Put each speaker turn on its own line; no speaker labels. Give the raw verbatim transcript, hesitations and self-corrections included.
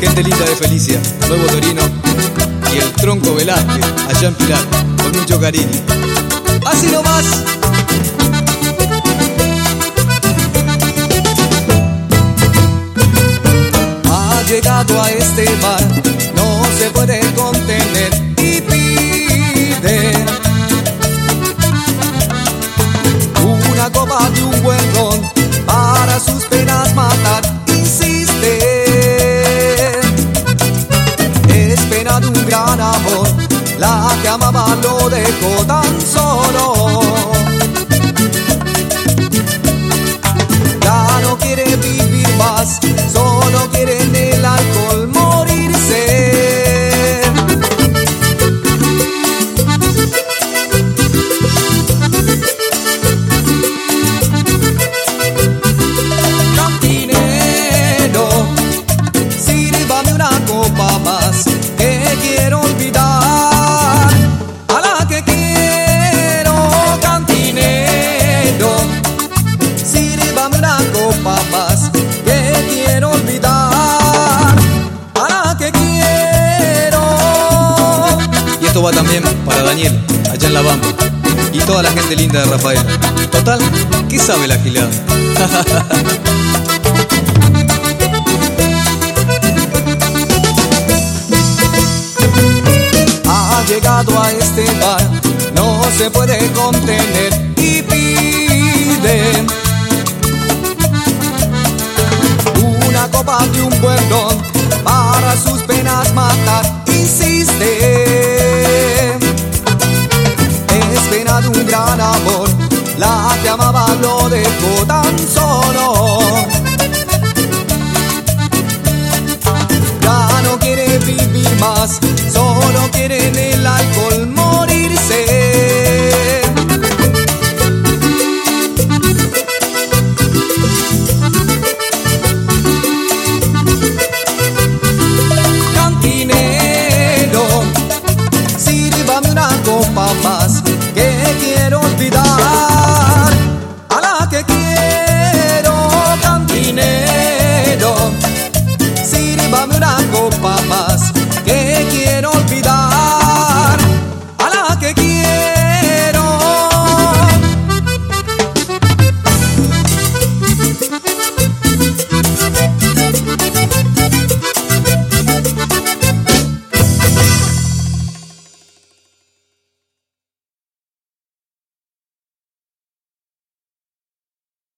gente linda de Felicia, Nuevo Torino y el Tronco Velázquez, allá en Pilar, con mucho cariño. Así nomás. Ha llegado a este bar, no se puede contener y pide una copa de un buen ron para sus penas matar. Insiste, es pena de un gran amor, la que amaba lo dejó tan solo. Ya no quiere vivir más, solo quiere en el alcohol morirse. Cantinero, sírvame una copa más, que quiero olvidar a la que quiero. Cantinero, sírvame una copa más, que quiero olvidar a la que quiero. Y esto va también para Daniel, allá en La Bamba, y toda la gente linda de Rafael. Total, ¿qué sabe la gilada?